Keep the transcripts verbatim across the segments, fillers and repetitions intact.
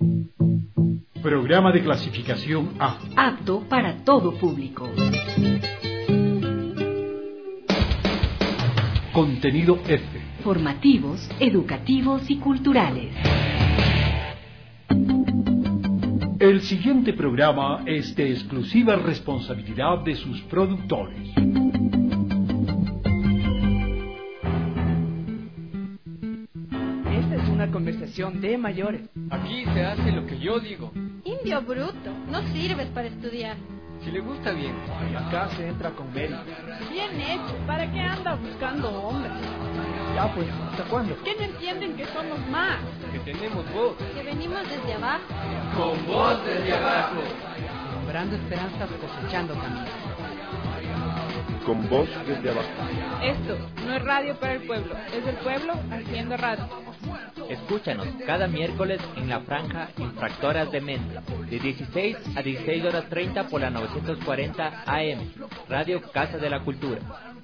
Programa de clasificación A. Apto para todo público. Contenido F. Formativos, educativos y culturales. El siguiente programa es de exclusiva responsabilidad de sus productores. Esta es una conversación de mayores. Aquí se hace lo que yo digo. Indio bruto, no sirves para estudiar. Si le gusta bien. Acá se entra con mérito. Bien hecho, ¿para qué anda buscando hombres? Ya pues, ¿hasta cuándo? ¿Qué no entienden que somos más? Que tenemos voz. Que venimos desde abajo. Con voz desde abajo. Sembrando esperanzas, cosechando caminos. Con voz desde abajo. Esto no es radio para el pueblo, es el pueblo haciendo radio. Escúchanos cada miércoles en la franja Infractoras de Mente, de dieciséis a dieciséis horas treinta por la novecientos cuarenta A M, Radio Casa de la Cultura.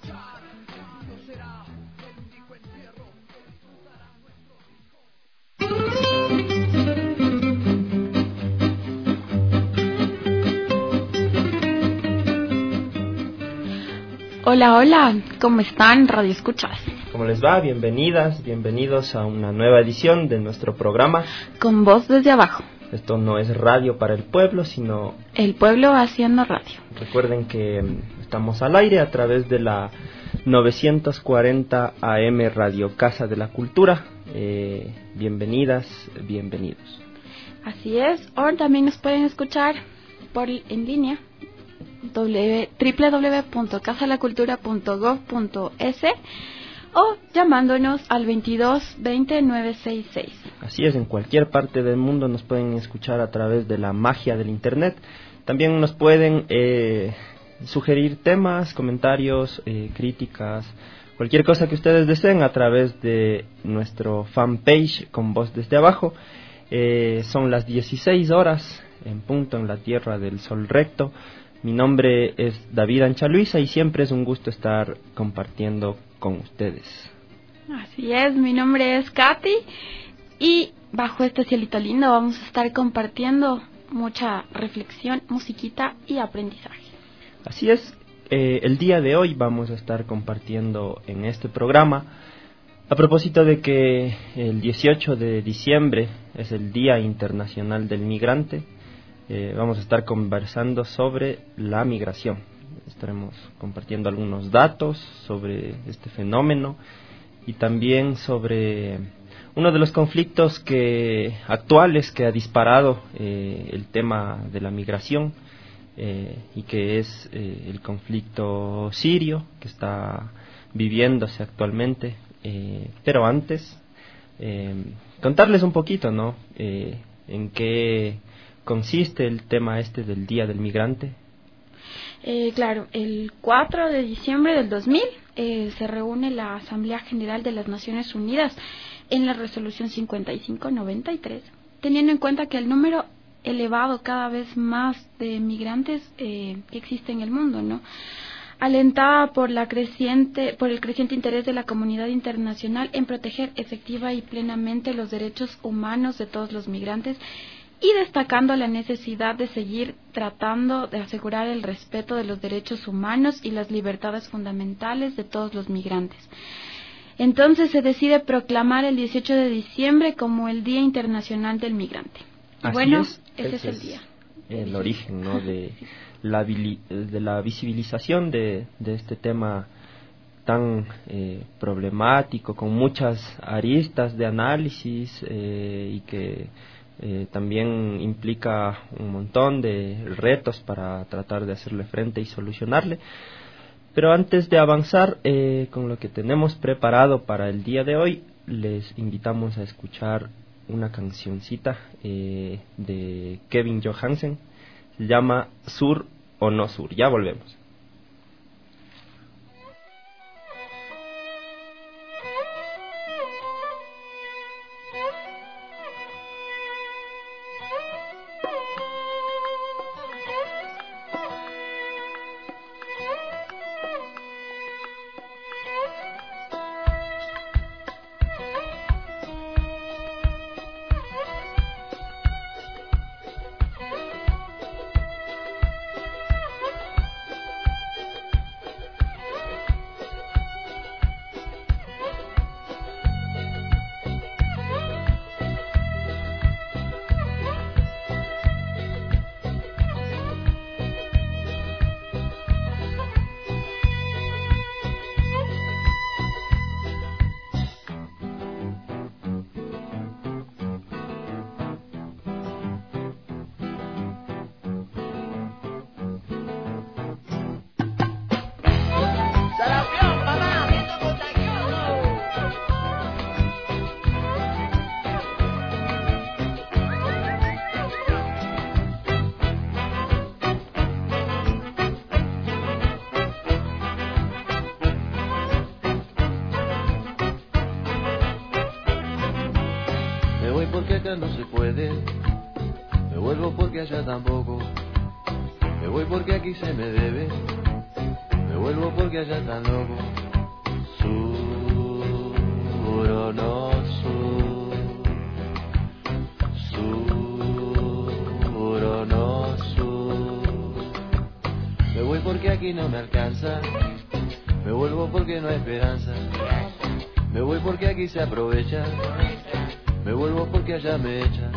Hola, hola, ¿cómo están, Radio Escuchas? ¿Cómo les va? Bienvenidas, bienvenidos a una nueva edición de nuestro programa Con voz desde abajo. Esto no es radio para el pueblo, sino el pueblo haciendo radio. Recuerden que estamos al aire a través de la novecientos cuarenta A M Radio Casa de la Cultura. Eh, bienvenidas, bienvenidos. Así es, o también nos pueden escuchar por en línea doble u doble u doble u punto casa de la cultura punto gov punto es o llamándonos al veintidós veinte nueve sesenta y seis. Así es, en cualquier parte del mundo nos pueden escuchar a través de la magia del internet. También nos pueden eh, sugerir temas, comentarios, eh, críticas, cualquier cosa que ustedes deseen a través de nuestro fanpage Con Voz Desde Abajo. Eh, son las dieciséis horas en punto en la Tierra del Sol Recto. Mi nombre es David Ancha Luisa y siempre es un gusto estar compartiendo con ustedes. Así es, mi nombre es Katy y bajo este cielito lindo vamos a estar compartiendo mucha reflexión, musiquita y aprendizaje. Así es, eh, el día de hoy vamos a estar compartiendo en este programa a propósito de que el dieciocho de diciembre es el Día Internacional del Migrante. Eh, vamos a estar conversando sobre la migración. Estaremos compartiendo algunos datos sobre este fenómeno y también sobre uno de los conflictos que actuales que ha disparado eh, el tema de la migración eh, y que es eh, el conflicto sirio que está viviéndose actualmente. Eh, pero antes, eh, contarles un poquito, ¿no? Eh, en qué consiste el tema este del Día del Migrante. Eh, claro, el cuatro de diciembre del dos mil eh, se reúne la Asamblea General de las Naciones Unidas en la resolución cincuenta y cinco noventa y tres, teniendo en cuenta que el número elevado cada vez más de migrantes eh, que existe en el mundo, ¿no? Alentada por la creciente, por el creciente interés de la comunidad internacional en proteger efectiva y plenamente los derechos humanos de todos los migrantes, y destacando la necesidad de seguir tratando de asegurar el respeto de los derechos humanos y las libertades fundamentales de todos los migrantes. Entonces se decide proclamar el dieciocho de diciembre como el Día Internacional del Migrante. Y Así bueno, es, ese, ese es el es día. El origen, ¿no? de, la, de la visibilización de, de este tema tan eh, problemático, con muchas aristas de análisis eh, y que Eh, también implica un montón de retos para tratar de hacerle frente y solucionarle. Pero antes de avanzar eh, con lo que tenemos preparado para el día de hoy, les invitamos a escuchar una cancioncita eh, de Kevin Johansen. Se llama Sur o No Sur. Ya volvemos. Me vuelvo porque allá tampoco. Me voy porque aquí se me debe. Me vuelvo porque allá tan loco. Sur o no sur. Sur o no sur. Me voy porque aquí no me alcanza. Me vuelvo porque no hay esperanza. Me voy porque aquí se aprovecha. Me vuelvo porque allá me echan.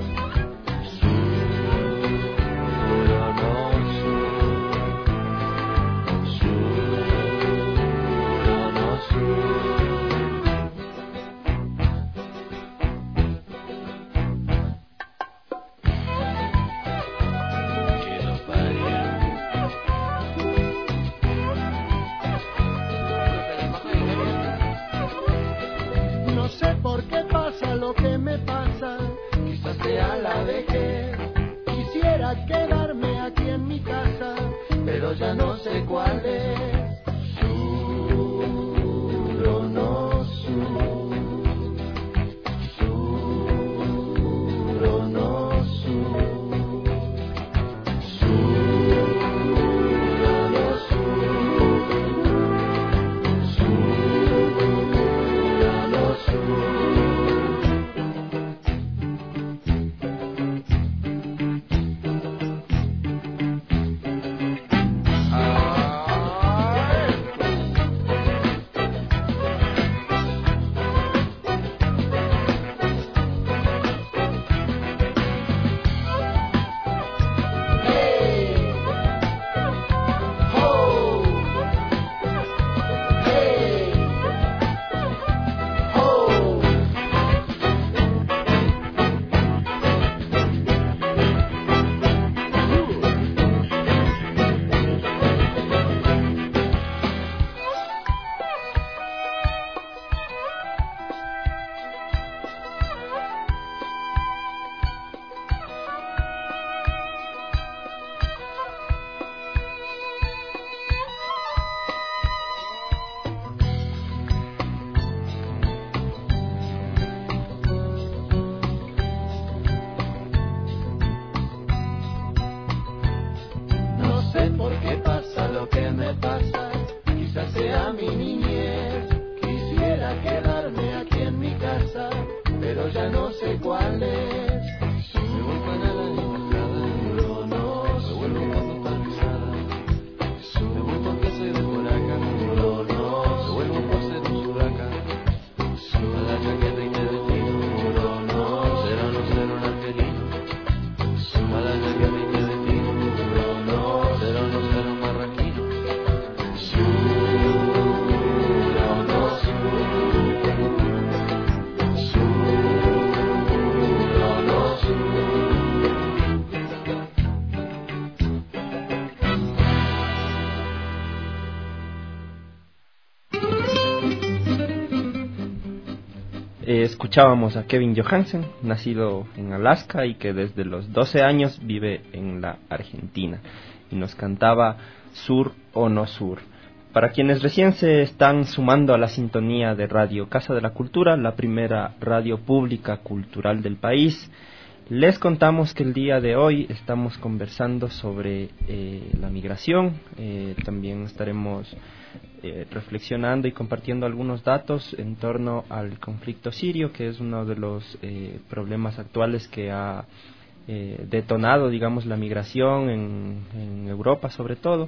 Escuchábamos a Kevin Johansen, nacido en Alaska y que desde los doce años vive en la Argentina, y nos cantaba Sur o no Sur. Para quienes recién se están sumando a la sintonía de Radio Casa de la Cultura, la primera radio pública cultural del país, les contamos que el día de hoy estamos conversando sobre eh, la migración. Eh, también estaremos eh, reflexionando y compartiendo algunos datos en torno al conflicto sirio, que es uno de los eh, problemas actuales que ha eh, detonado, digamos, la migración en, en Europa sobre todo.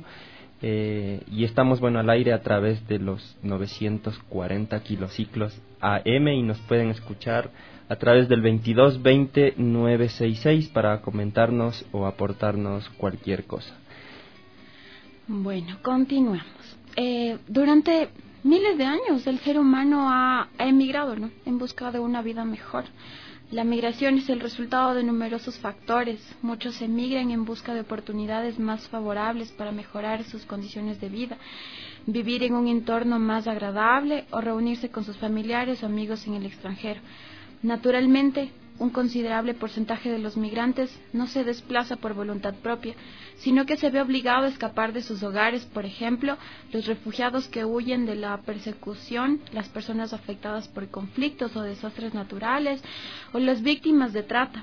Eh, y estamos, bueno, al aire a través de los novecientos cuarenta kilociclos A M y nos pueden escuchar a través del veintidós veinte nueve sesenta y seis para comentarnos o aportarnos cualquier cosa. Bueno, continuamos. Eh, durante miles de años el ser humano ha, ha emigrado, ¿no?, en busca de una vida mejor. La migración es el resultado de numerosos factores. Muchos emigran en busca de oportunidades más favorables para mejorar sus condiciones de vida, vivir en un entorno más agradable o reunirse con sus familiares o amigos en el extranjero. Naturalmente, un considerable porcentaje de los migrantes no se desplaza por voluntad propia, sino que se ve obligado a escapar de sus hogares. Por ejemplo, los refugiados que huyen de la persecución, las personas afectadas por conflictos o desastres naturales, o las víctimas de trata.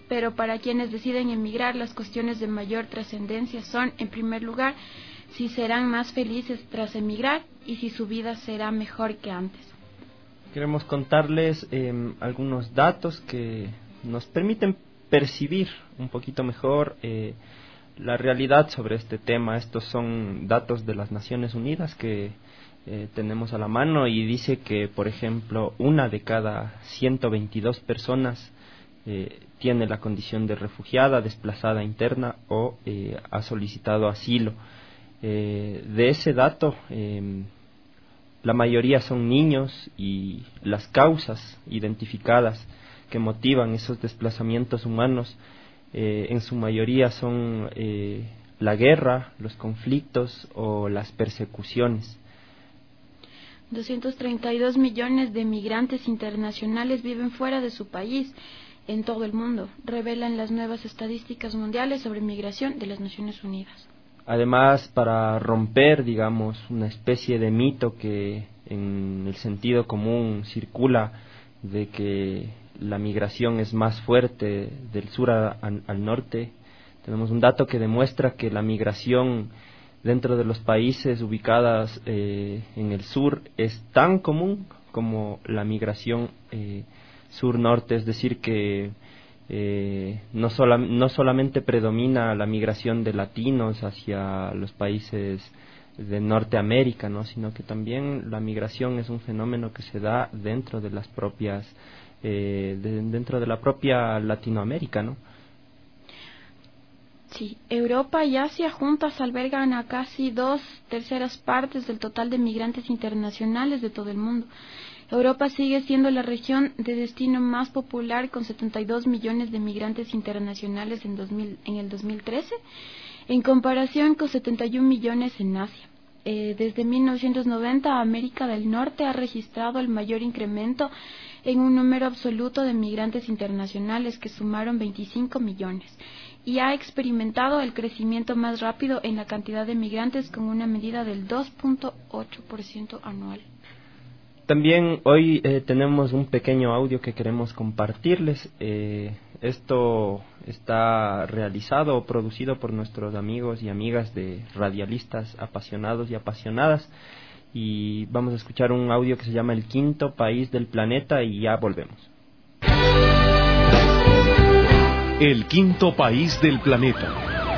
pero para quienes deciden emigrar, las cuestiones de mayor trascendencia son, en primer lugar, si serán más felices tras emigrar y si su vida será mejor que antes. Queremos contarles eh, algunos datos que nos permiten percibir un poquito mejor eh, la realidad sobre este tema. Estos son datos de las Naciones Unidas que eh, tenemos a la mano, y dice que, por ejemplo, una de cada ciento veintidós personas eh, tiene la condición de refugiada, desplazada interna o eh, ha solicitado asilo. Eh, de ese dato, eh, la mayoría son niños, y las causas identificadas que motivan esos desplazamientos humanos eh, en su mayoría son eh, la guerra, los conflictos o las persecuciones. doscientos treinta y dos millones de migrantes internacionales viven fuera de su país en todo el mundo, revelan las nuevas estadísticas mundiales sobre migración de las Naciones Unidas. Además, para romper, digamos, una especie de mito que en el sentido común circula de que la migración es más fuerte del sur a, a, al norte, tenemos un dato que demuestra que la migración dentro de los países ubicados eh, en el sur es tan común como la migración eh, sur-norte, es decir que eh, no, sola, no solamente predomina la migración de latinos hacia los países de Norteamérica, ¿no?, sino que también la migración es un fenómeno que se da dentro de las propias eh, de, dentro de la propia Latinoamérica, ¿no? Sí, Europa y Asia juntas albergan a casi dos terceras partes del total de migrantes internacionales de todo el mundo. Europa sigue siendo la región de destino más popular, con setenta y dos millones de migrantes internacionales en, dos mil, en el dos mil trece, en comparación con setenta y un millones en Asia. Eh, desde mil novecientos noventa, América del Norte ha registrado el mayor incremento en un número absoluto de migrantes internacionales, que sumaron veinticinco millones, y ha experimentado el crecimiento más rápido en la cantidad de migrantes, con una medida del dos punto ocho por ciento anual. También hoy eh, tenemos un pequeño audio que queremos compartirles. Eh, esto está realizado o producido por nuestros amigos y amigas de Radialistas Apasionados y Apasionadas, y vamos a escuchar un audio que se llama El Quinto País del Planeta, y ya volvemos. El quinto país del planeta.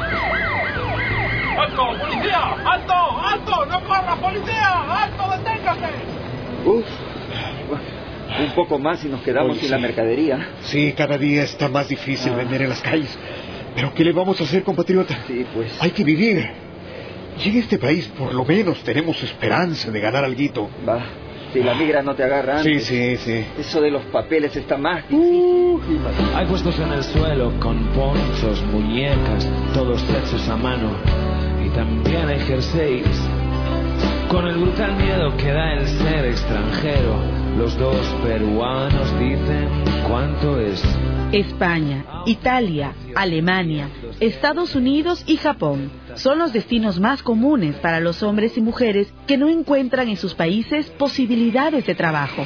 ¡Alto, policía! ¡Alto! ¡Alto! ¡No corra, policía! ¡Alto, deténgase! Uf, un poco más y nos quedamos Oye, sin sí. la mercadería. Sí, cada día está más difícil ah. vender en las calles. ¿Pero qué le vamos a hacer, compatriota? Sí, pues... Hay que vivir. Y en este país, por lo menos, tenemos esperanza de ganar alguito. Va, si la migra no te agarra antes. Sí, sí, sí. Eso de los papeles está más difícil. Uh, Hay puestos en el suelo con ponchos, muñecas, todos hechos a mano. Y también hay jerseys, con el brutal miedo que da el ser extranjero. Los dos peruanos dicen cuánto es. España, Italia, Alemania, Estados Unidos y Japón son los destinos más comunes para los hombres y mujeres que no encuentran en sus países posibilidades de trabajo.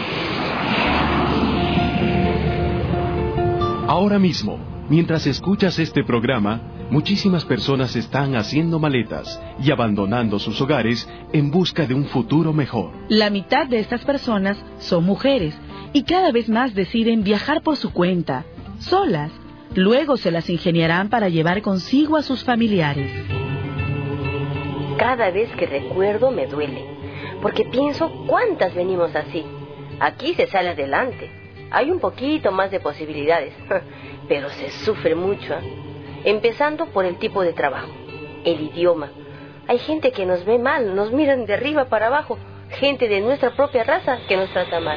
Ahora mismo, mientras escuchas este programa, muchísimas personas están haciendo maletas y abandonando sus hogares en busca de un futuro mejor. La mitad de estas personas son mujeres y cada vez más deciden viajar por su cuenta, solas. Luego se las ingeniarán para llevar consigo a sus familiares. Cada vez que recuerdo me duele, porque pienso cuántas venimos así. Aquí se sale adelante, hay un poquito más de posibilidades, pero se sufre mucho, ¿eh? Empezando por el tipo de trabajo, el idioma. Hay gente que nos ve mal, nos miran de arriba para abajo, gente de nuestra propia raza que nos trata mal.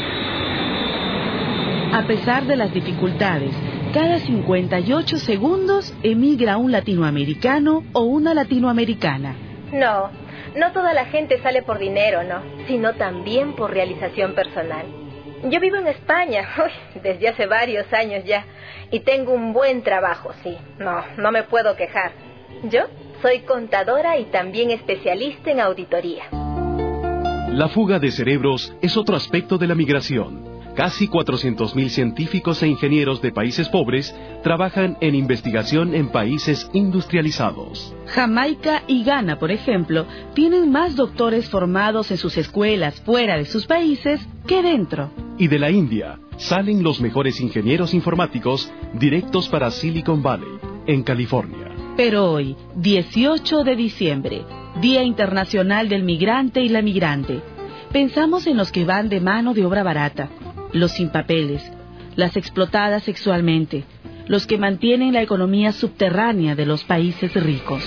A pesar de las dificultades, cada cincuenta y ocho segundos emigra un latinoamericano o una latinoamericana. No, no toda la gente sale por dinero, no, sino también por realización personal. Yo vivo en España, uy, desde hace varios años ya, y tengo un buen trabajo, sí, no, no me puedo quejar. Yo soy contadora y también especialista en auditoría. La fuga de cerebros es otro aspecto de la migración. casi cuatrocientos mil científicos e ingenieros de países pobres trabajan en investigación en países industrializados. Jamaica y Ghana, por ejemplo, tienen más doctores formados en sus escuelas fuera de sus países que dentro. Y de la India salen los mejores ingenieros informáticos directos para Silicon Valley, en California. Pero hoy, dieciocho de diciembre, Día Internacional del Migrante y la Migrante, pensamos en los que van de mano de obra barata, los sin papeles, las explotadas sexualmente, los que mantienen la economía subterránea de los países ricos.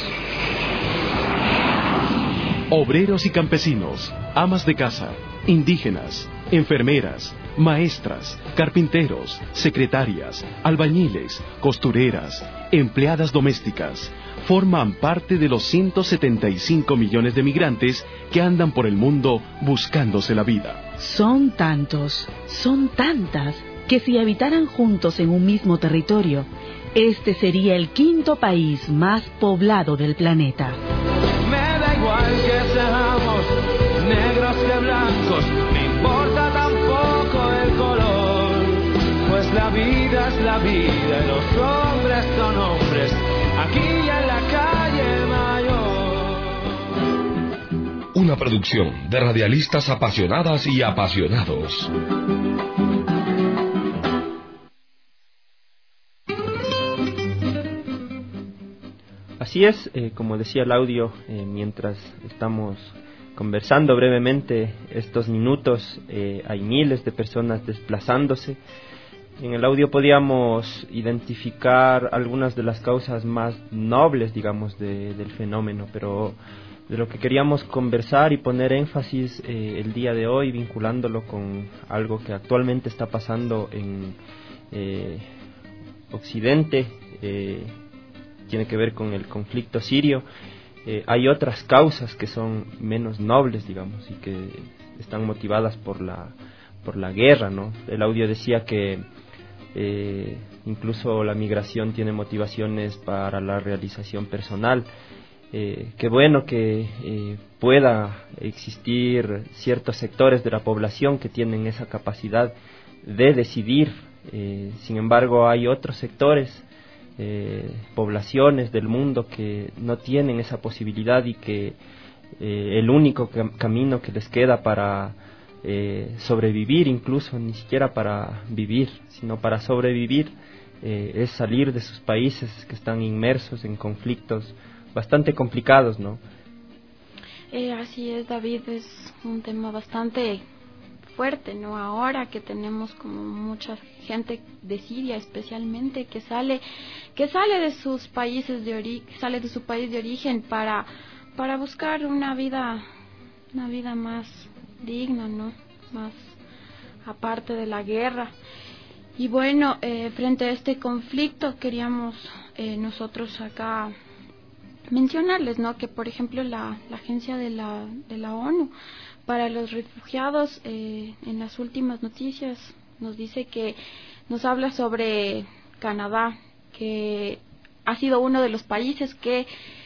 Obreros y campesinos, amas de casa, indígenas, enfermeras, maestras, carpinteros, secretarias, albañiles, costureras, empleadas domésticas, forman parte de los ciento setenta y cinco millones de migrantes que andan por el mundo buscándose la vida. Son tantos, son tantas, que si habitaran juntos en un mismo territorio, este sería el quinto país más poblado del planeta. Me da igual que seamos negros que blancos, no importa tampoco el color, pues la vida es la vida y los hombres son hombres, aquí y en la calle Mayor. Una producción de radialistas apasionadas y apasionados. Así es, eh, como decía el audio, eh, mientras estamos conversando brevemente estos minutos, eh, hay miles de personas desplazándose. En el audio podíamos identificar algunas de las causas más nobles, digamos, de, del fenómeno, pero de lo que queríamos conversar y poner énfasis eh, el día de hoy, vinculándolo con algo que actualmente está pasando en eh, Occidente, eh, tiene que ver con el conflicto sirio. Eh, hay otras causas que son menos nobles, digamos, y que están motivadas por la por la guerra, ¿no? El audio decía que eh, incluso la migración tiene motivaciones para la realización personal. Eh, qué bueno que eh, pueda existir ciertos sectores de la población que tienen esa capacidad de decidir. Eh, sin embargo, hay otros sectores, Eh, poblaciones del mundo que no tienen esa posibilidad y que eh, el único cam- camino que les queda para eh, sobrevivir, incluso ni siquiera para vivir, sino para sobrevivir, eh, es salir de sus países que están inmersos en conflictos bastante complicados, ¿no? Eh, así es, David, es un tema bastante fuerte, ¿no? Ahora que tenemos como mucha gente de Siria especialmente que sale que sale de sus países de ori- sale de su país de origen para para buscar una vida una vida más digna, ¿no? Más aparte de la guerra. Y bueno, eh, frente a este conflicto queríamos eh, nosotros acá mencionarles, ¿no? Que por ejemplo la, la agencia de la de la ONU para los refugiados eh, en las últimas noticias nos dice que nos habla sobre Canadá, que ha sido uno de los países que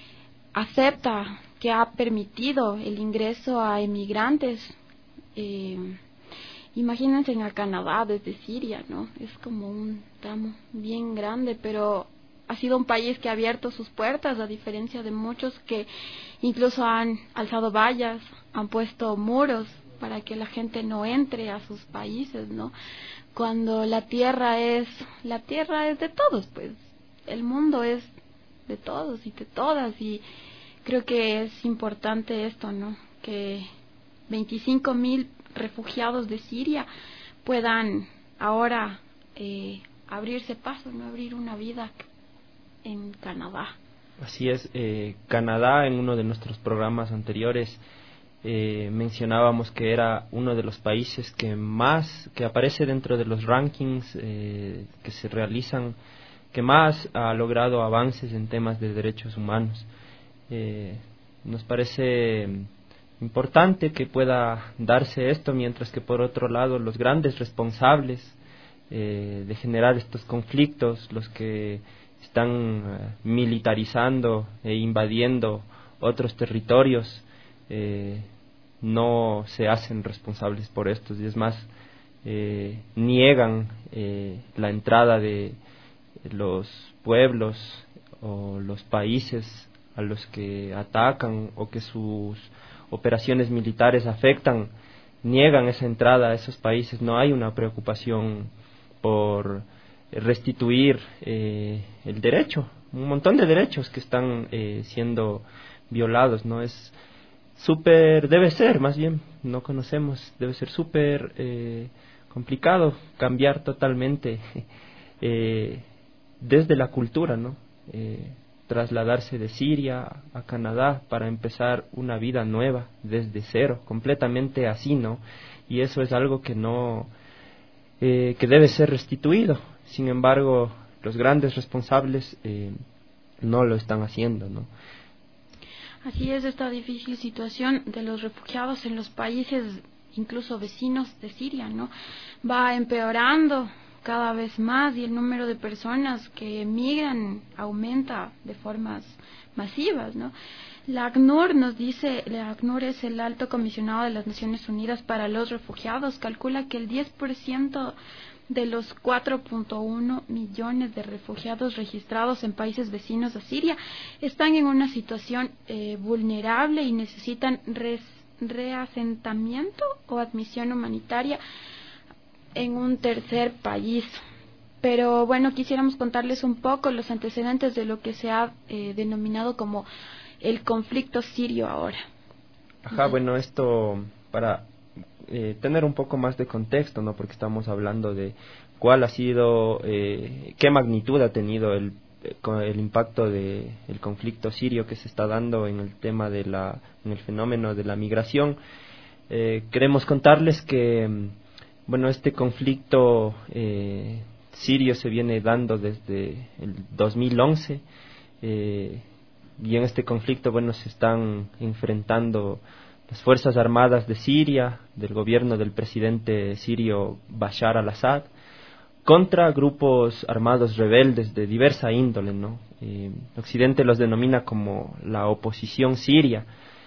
acepta, que ha permitido el ingreso a emigrantes. Eh, imagínense en el Canadá desde Siria, ¿no? Es como un tramo bien grande, pero ha sido un país que ha abierto sus puertas, a diferencia de muchos que incluso han alzado vallas, han puesto muros para que la gente no entre a sus países, ¿no? Cuando la tierra es, la tierra es de todos, pues, el mundo es de todos y de todas, y creo que es importante esto, ¿no? Que veinticinco mil refugiados de Siria puedan ahora eh, abrirse paso, no abrir una vida en Canadá. Así es, eh, Canadá, en uno de nuestros programas anteriores eh, mencionábamos que era uno de los países que más, que aparece dentro de los rankings eh, que se realizan, que más ha logrado avances en temas de derechos humanos. Eh, nos parece importante que pueda darse esto, mientras que por otro lado los grandes responsables eh, de generar estos conflictos, los que están uh, militarizando e invadiendo otros territorios, eh, no se hacen responsables por estos, y es más, eh, niegan eh, la entrada de los pueblos o los países a los que atacan o que sus operaciones militares afectan, niegan esa entrada a esos países. No hay una preocupación por restituir eh, el derecho, un montón de derechos que están eh, siendo violados, ¿no? Es súper, debe ser, más bien, no conocemos, debe ser súper eh, complicado cambiar totalmente eh, desde la cultura, ¿no? Eh, trasladarse de Siria a Canadá para empezar una vida nueva desde cero, completamente así, ¿no? Y eso es algo que no, eh, que debe ser restituido. Sin embargo, los grandes responsables eh, no lo están haciendo, ¿no? Así es, esta difícil situación de los refugiados en los países, incluso vecinos de Siria, ¿no? Va empeorando cada vez más y el número de personas que emigran aumenta de formas masivas, ¿no? La ACNUR nos dice, la ACNUR es el Alto Comisionado de las Naciones Unidas para los Refugiados, calcula que el diez por ciento de los cuatro punto uno millones de refugiados registrados en países vecinos a Siria están en una situación eh, vulnerable y necesitan res, reasentamiento o admisión humanitaria en un tercer país. Pero bueno, quisiéramos contarles un poco los antecedentes de lo que se ha eh, denominado como el conflicto sirio ahora. Ajá, bueno, esto para eh, tener un poco más de contexto, ¿no? Porque estamos hablando de cuál ha sido, eh, qué magnitud ha tenido el, el impacto de el conflicto sirio que se está dando en el tema de la, en el fenómeno de la migración. Eh, queremos contarles que bueno, este conflicto eh, sirio se viene dando desde el dos mil once eh, y en este conflicto, bueno, se están enfrentando las Fuerzas Armadas de Siria, del gobierno del presidente sirio Bashar al-Assad, contra grupos armados rebeldes de diversa índole, ¿no? Eh, Occidente los denomina como la oposición siria.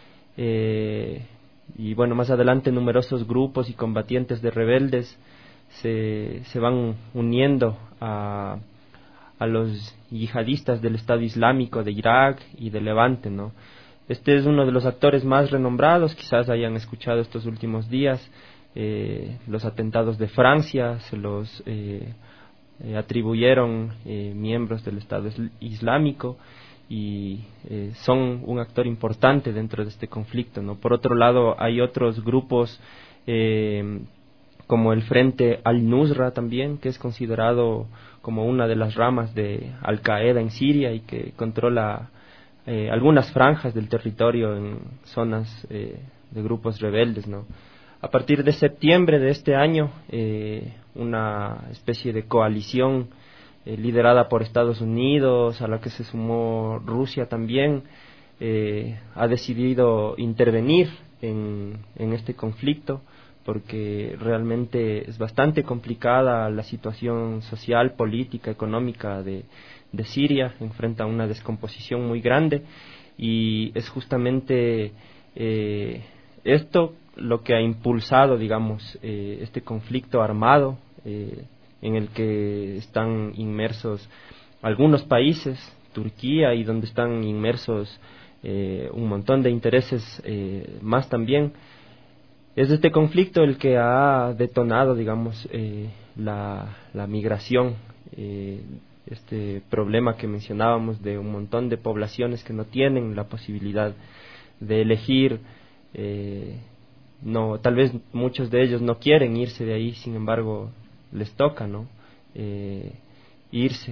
Eh, Y bueno, más adelante numerosos grupos y combatientes de rebeldes se, se van uniendo a, a los yihadistas del Estado Islámico de Irak y de Levante, ¿no? Este es uno de los actores más renombrados, quizás hayan escuchado estos últimos días, eh, los atentados de Francia, se los eh, eh, atribuyeron eh, miembros del Estado Islámico, y eh, son un actor importante dentro de este conflicto, ¿no? Por otro lado, hay otros grupos eh, como el Frente Al-Nusra también, que es considerado como una de las ramas de Al-Qaeda en Siria y que controla eh, algunas franjas del territorio en zonas eh, de grupos rebeldes, ¿no? A partir de septiembre de este año, eh, una especie de coalición Eh, liderada por Estados Unidos, a la que se sumó Rusia también, eh, ha decidido intervenir en, en este conflicto porque realmente es bastante complicada la situación social, política, económica de, de Siria, enfrenta una descomposición muy grande y es justamente eh, esto lo que ha impulsado, digamos, eh, este conflicto armado eh, en el que están inmersos algunos países, Turquía, y donde están inmersos eh, un montón de intereses eh, más también. Es este conflicto el que ha detonado, digamos, eh, la, la migración, eh, este problema que mencionábamos de un montón de poblaciones que no tienen la posibilidad de elegir, eh, no, tal vez muchos de ellos no quieren irse de ahí, sin embargo les toca, ¿no? Eh, irse.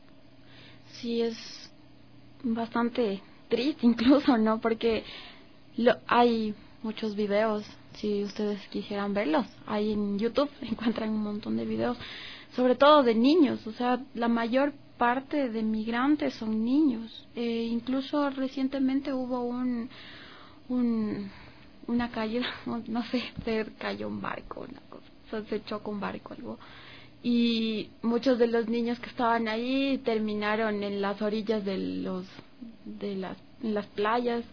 Sí, es bastante triste incluso, ¿no? Porque lo, hay muchos videos, si ustedes quisieran verlos, ahí en YouTube encuentran un montón de videos, sobre todo de niños, o sea, la mayor parte de migrantes son niños. Eh, incluso recientemente hubo un, un una caída, no sé, se cayó un barco, una cosa. Se chocó un barco algo y muchos de los niños que estaban ahí terminaron en las orillas de los de las en las playas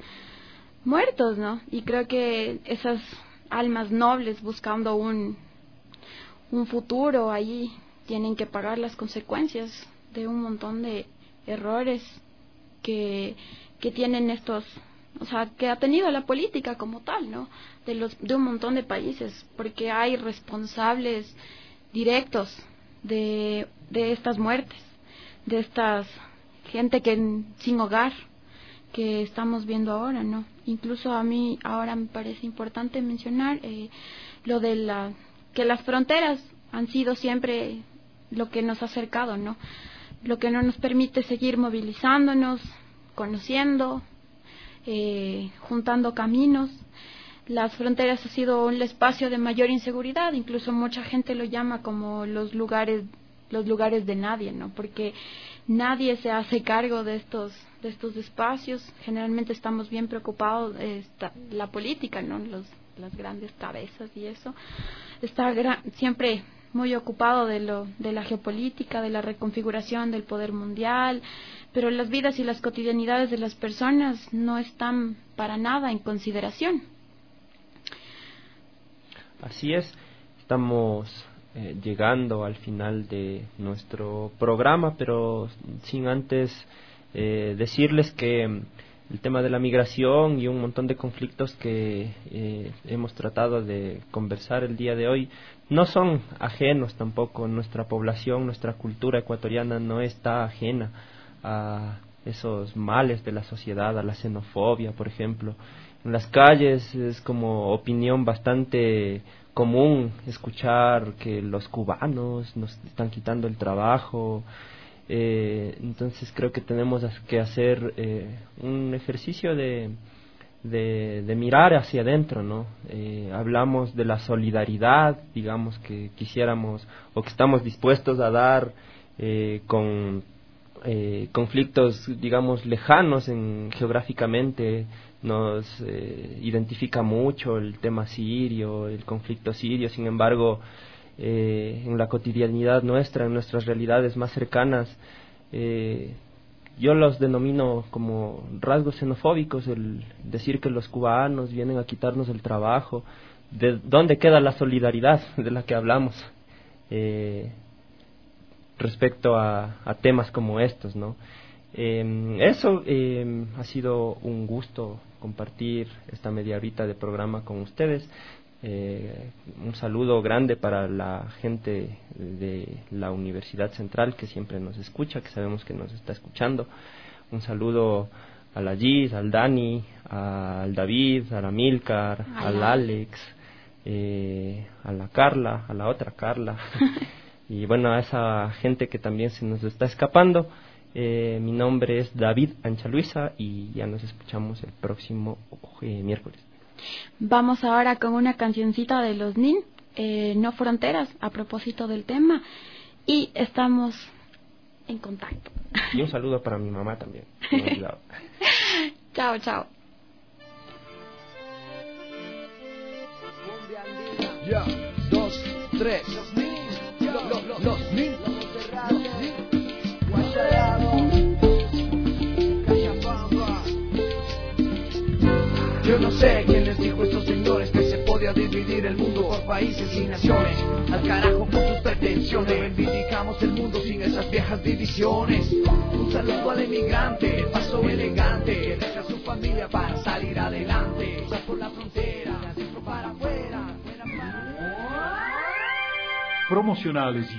muertos, ¿no? Y creo que esas almas nobles buscando un un futuro ahí, tienen que pagar las consecuencias de un montón de errores que, que tienen estos, o sea, que ha tenido la política como tal, ¿no? De los de un montón de países, porque hay responsables directos de de estas muertes, de estas gente que sin hogar que estamos viendo ahora, ¿no? Incluso a mí ahora me parece importante mencionar eh, lo de la que las fronteras han sido siempre lo que nos ha acercado, ¿no? Lo que no nos permite seguir movilizándonos, conociendo, eh, juntando caminos. Las fronteras ha sido el espacio de mayor inseguridad, incluso mucha gente lo llama como los lugares, los lugares de nadie, ¿no? Porque nadie se hace cargo de estos, de estos espacios. Generalmente estamos bien preocupados de esta, la política, ¿no? Los, las grandes cabezas y eso. Está gra- siempre muy ocupado de lo, de la geopolítica, de la reconfiguración del poder mundial, pero las vidas y las cotidianidades de las personas no están para nada en consideración. Así es, estamos eh, llegando al final de nuestro programa, pero sin antes eh, decirles que el tema de la migración y un montón de conflictos que eh, hemos tratado de conversar el día de hoy no son ajenos tampoco. Nuestra población, nuestra cultura ecuatoriana no está ajena a esos males de la sociedad, a la xenofobia, por ejemplo. En las calles es como opinión bastante común escuchar que los cubanos nos están quitando el trabajo. Eh, entonces creo que tenemos que hacer eh, un ejercicio de, de, de mirar hacia adentro, ¿no? Eh, hablamos de la solidaridad, digamos, que quisiéramos o que estamos dispuestos a dar eh, con eh, conflictos, digamos, lejanos en, geográficamente. Nos eh, identifica mucho el tema sirio, el conflicto sirio. Sin embargo, eh, en la cotidianidad nuestra, en nuestras realidades más cercanas, eh, yo los denomino como rasgos xenofóbicos, el decir que los cubanos vienen a quitarnos el trabajo. ¿De dónde queda la solidaridad de la que hablamos eh, respecto a, a temas como estos, ¿no? Eh, eso eh, ha sido un gusto compartir esta media horita de programa con ustedes. Eh, un saludo grande para la gente de la Universidad Central que siempre nos escucha, que sabemos que nos está escuchando. Un saludo a la Gis, al Dani, al David, a la Milcar, al Alex, eh, a la Carla, a la otra Carla y bueno, a esa gente que también se nos está escapando. Eh, mi nombre es David Anchaluisa y ya nos escuchamos el próximo eh, miércoles. Vamos ahora con una cancioncita de los Nin, eh, No Fronteras, a propósito del tema, y estamos en contacto. Y un saludo para mi mamá también. Chao, chao. Ya, dos, tres. Los Nin, los, los, los Nin, los Nin. Yo no sé quién les dijo a estos señores que se podía dividir el mundo por países y naciones. Al carajo con sus pretensiones. Reivindicamos el mundo sin esas viejas divisiones. Un saludo al emigrante, el paso elegante que deja a su familia para salir adelante. Va por la frontera, de adentro para afuera. Promocionales y